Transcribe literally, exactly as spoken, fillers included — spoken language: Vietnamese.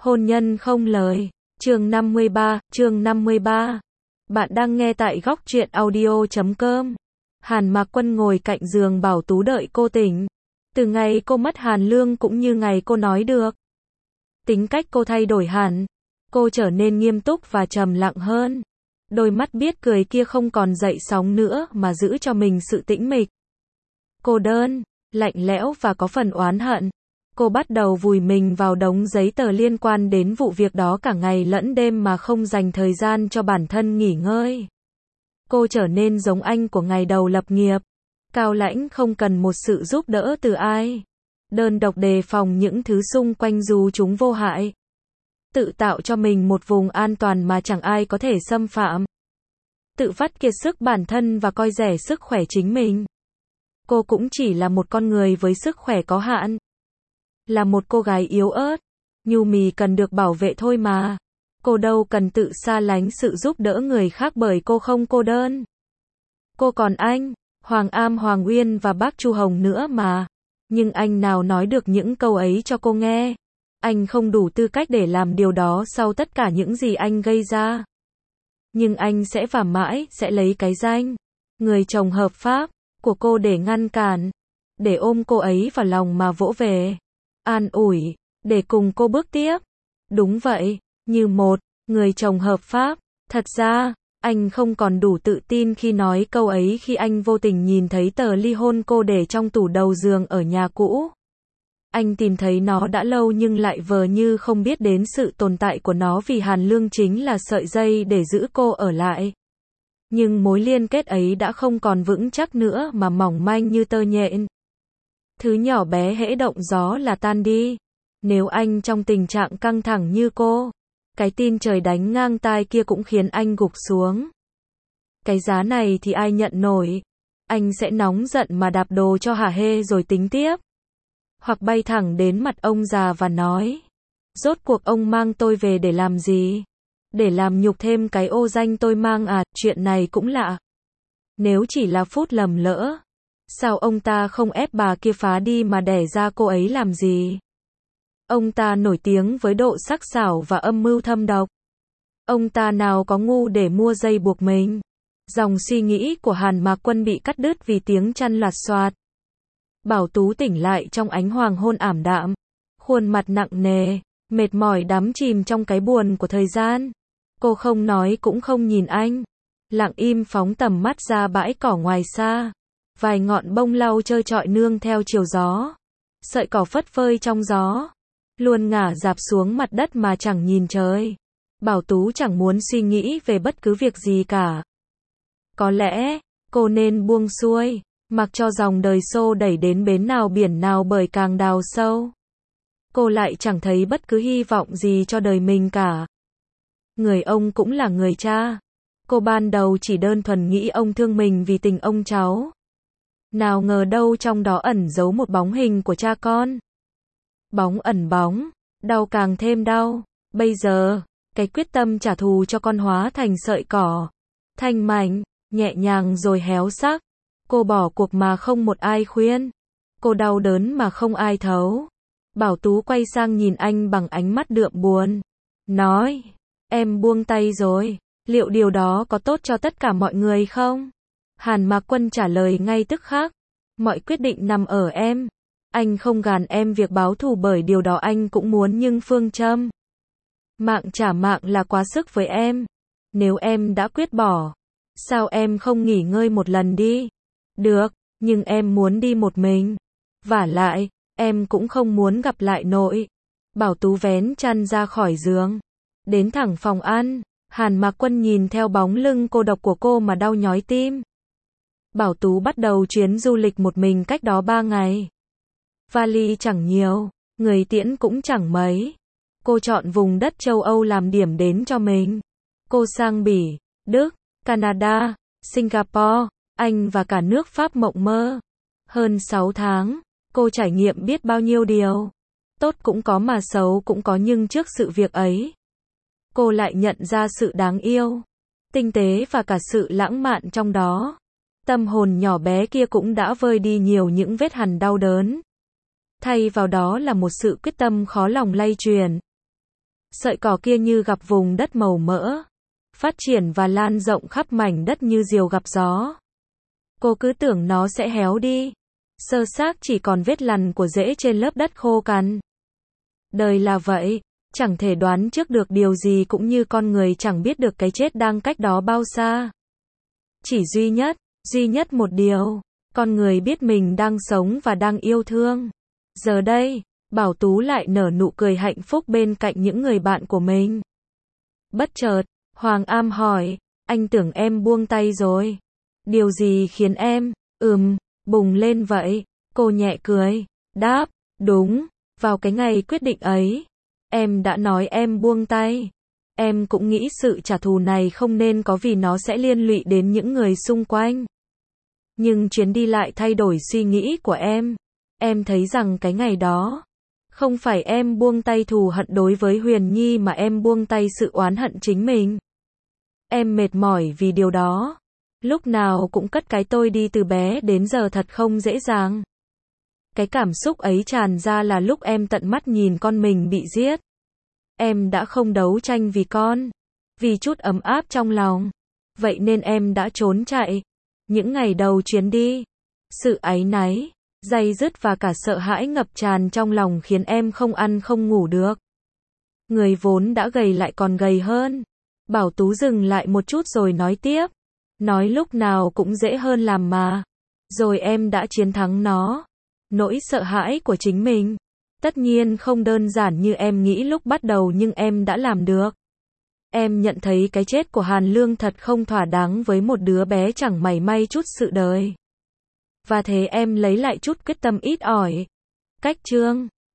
Hôn nhân không lời. Chương năm mươi ba, chương năm mươi ba. Bạn đang nghe tại góc truyện audio chấm com. Hàn Mạc Quân ngồi cạnh giường Bảo Tú đợi cô tỉnh. Từ ngày cô mất Hàn Lương cũng như ngày cô nói được. Tính cách cô thay đổi hẳn. Cô trở nên nghiêm túc và trầm lặng hơn. Đôi mắt biết cười kia không còn dậy sóng nữa mà giữ cho mình sự tĩnh mịch. Cô đơn, lạnh lẽo và có phần oán hận. Cô bắt đầu vùi mình vào đống giấy tờ liên quan đến vụ việc đó cả ngày lẫn đêm mà không dành thời gian cho bản thân nghỉ ngơi. Cô trở nên giống anh của ngày đầu lập nghiệp. Cao lãnh không cần một sự giúp đỡ từ ai. Đơn độc đề phòng những thứ xung quanh dù chúng vô hại. Tự tạo cho mình một vùng an toàn mà chẳng ai có thể xâm phạm. Tự vắt kiệt sức bản thân và coi rẻ sức khỏe chính mình. Cô cũng chỉ là một con người với sức khỏe có hạn. Là một cô gái yếu ớt, nhu mì cần được bảo vệ thôi mà. Cô đâu cần tự xa lánh sự giúp đỡ người khác bởi cô không cô đơn. Cô còn anh, Hoàng Am Hoàng Uyên và bác Chu Hồng nữa mà. Nhưng anh nào nói được những câu ấy cho cô nghe. Anh không đủ tư cách để làm điều đó sau tất cả những gì anh gây ra. Nhưng anh sẽ và mãi sẽ lấy cái danh người chồng hợp pháp của cô để ngăn cản, để ôm cô ấy vào lòng mà vỗ về, an ủi, để cùng cô bước tiếp. Đúng vậy, như một người chồng hợp pháp. Thật ra, anh không còn đủ tự tin khi nói câu ấy khi anh vô tình nhìn thấy tờ ly hôn cô để trong tủ đầu giường ở nhà cũ. Anh tìm thấy nó đã lâu nhưng lại vờ như không biết đến sự tồn tại của nó vì Hàn Lương chính là sợi dây để giữ cô ở lại. Nhưng mối liên kết ấy đã không còn vững chắc nữa mà mỏng manh như tơ nhện. Thứ nhỏ bé hễ động gió là tan đi. Nếu anh trong tình trạng căng thẳng như cô, cái tin trời đánh ngang tai kia cũng khiến anh gục xuống. Cái giá này thì ai nhận nổi. Anh sẽ nóng giận mà đạp đồ cho hả hê rồi tính tiếp. Hoặc bay thẳng đến mặt ông già và nói, rốt cuộc ông mang tôi về để làm gì? Để làm nhục thêm cái ô danh tôi mang à? Chuyện này cũng lạ. Nếu chỉ là phút lầm lỡ, sao ông ta không ép bà kia phá đi mà đẻ ra cô ấy làm gì? Ông ta nổi tiếng với độ sắc sảo và âm mưu thâm độc. Ông ta nào có ngu để mua dây buộc mình? Dòng suy nghĩ của Hàn Mạc Quân bị cắt đứt vì tiếng chăn lạt xoạt. Bảo Tú tỉnh lại trong ánh hoàng hôn ảm đạm. Khuôn mặt nặng nề, mệt mỏi đắm chìm trong cái buồn của thời gian. Cô không nói cũng không nhìn anh. Lặng im phóng tầm mắt ra bãi cỏ ngoài xa. Vài ngọn bông lau trơ trọi nương theo chiều gió. Sợi cỏ phất phới trong gió. Luôn ngả dạp xuống mặt đất mà chẳng nhìn trời. Bảo Tú chẳng muốn suy nghĩ về bất cứ việc gì cả. Có lẽ, cô nên buông xuôi, mặc cho dòng đời xô đẩy đến bến nào biển nào bởi càng đào sâu. Cô lại chẳng thấy bất cứ hy vọng gì cho đời mình cả. Người ông cũng là người cha. Cô ban đầu chỉ đơn thuần nghĩ ông thương mình vì tình ông cháu. Nào ngờ đâu trong đó ẩn giấu một bóng hình của cha con. Bóng ẩn bóng, đau càng thêm đau. Bây giờ, cái quyết tâm trả thù cho con hóa thành sợi cỏ. Thanh mảnh, nhẹ nhàng rồi héo sắc. Cô bỏ cuộc mà không một ai khuyên. Cô đau đớn mà không ai thấu. Bảo Tú quay sang nhìn anh bằng ánh mắt đượm buồn. Nói, em buông tay rồi. Liệu điều đó có tốt cho tất cả mọi người không? Hàn Mạc Quân trả lời ngay tức khắc. Mọi quyết định nằm ở em. Anh không gàn em việc báo thù bởi điều đó anh cũng muốn nhưng phương châm mạng trả mạng là quá sức với em. Nếu em đã quyết bỏ, sao em không nghỉ ngơi một lần đi? Được, nhưng em muốn đi một mình. Vả lại, em cũng không muốn gặp lại nội. Bảo Tú vén chăn ra khỏi giường. Đến thẳng phòng ăn. Hàn Mạc Quân nhìn theo bóng lưng cô độc của cô mà đau nhói tim. Bảo Tú bắt đầu chuyến du lịch một mình cách đó ba ngày. Vali chẳng nhiều, người tiễn cũng chẳng mấy. Cô chọn vùng đất châu Âu làm điểm đến cho mình. Cô sang Bỉ, Đức, Canada, Singapore, Anh và cả nước Pháp mộng mơ. Hơn sáu tháng, cô trải nghiệm biết bao nhiêu điều. Tốt cũng có mà xấu cũng có nhưng trước sự việc ấy, cô lại nhận ra sự đáng yêu, tinh tế và cả sự lãng mạn trong đó. Tâm hồn nhỏ bé kia cũng đã vơi đi nhiều những vết hằn đau đớn. Thay vào đó là một sự quyết tâm khó lòng lay truyền. Sợi cỏ kia như gặp vùng đất màu mỡ, phát triển và lan rộng khắp mảnh đất như diều gặp gió. Cô cứ tưởng nó sẽ héo đi. Sơ xác chỉ còn vết lằn của rễ trên lớp đất khô cằn. Đời là vậy, chẳng thể đoán trước được điều gì cũng như con người chẳng biết được cái chết đang cách đó bao xa. Chỉ duy nhất, duy nhất một điều, con người biết mình đang sống và đang yêu thương. Giờ đây, Bảo Tú lại nở nụ cười hạnh phúc bên cạnh những người bạn của mình. Bất chợt, Hoàng Am hỏi, anh tưởng em buông tay rồi. Điều gì khiến em, ừm, bùng lên vậy? Cô nhẹ cười, đáp, đúng, vào cái ngày quyết định ấy, em đã nói em buông tay. Em cũng nghĩ sự trả thù này không nên có vì nó sẽ liên lụy đến những người xung quanh. Nhưng chuyến đi lại thay đổi suy nghĩ của em. Em thấy rằng cái ngày đó, không phải em buông tay thù hận đối với Huyền Nhi mà em buông tay sự oán hận chính mình. Em mệt mỏi vì điều đó. Lúc nào cũng cất cái tôi đi từ bé đến giờ thật không dễ dàng. Cái cảm xúc ấy tràn ra là lúc em tận mắt nhìn con mình bị giết. Em đã không đấu tranh vì con, vì chút ấm áp trong lòng. Vậy nên em đã trốn chạy. Những ngày đầu chuyến đi, sự áy náy, day dứt và cả sợ hãi ngập tràn trong lòng khiến em không ăn không ngủ được. Người vốn đã gầy lại còn gầy hơn. Bảo Tú dừng lại một chút rồi nói tiếp. Nói lúc nào cũng dễ hơn làm mà. Rồi em đã chiến thắng nó. Nỗi sợ hãi của chính mình. Tất nhiên không đơn giản như em nghĩ lúc bắt đầu nhưng em đã làm được. Em nhận thấy cái chết của Hàn Lương thật không thỏa đáng với một đứa bé chẳng mảy may chút sự đời. Và thế em lấy lại chút quyết tâm ít ỏi. Cách chương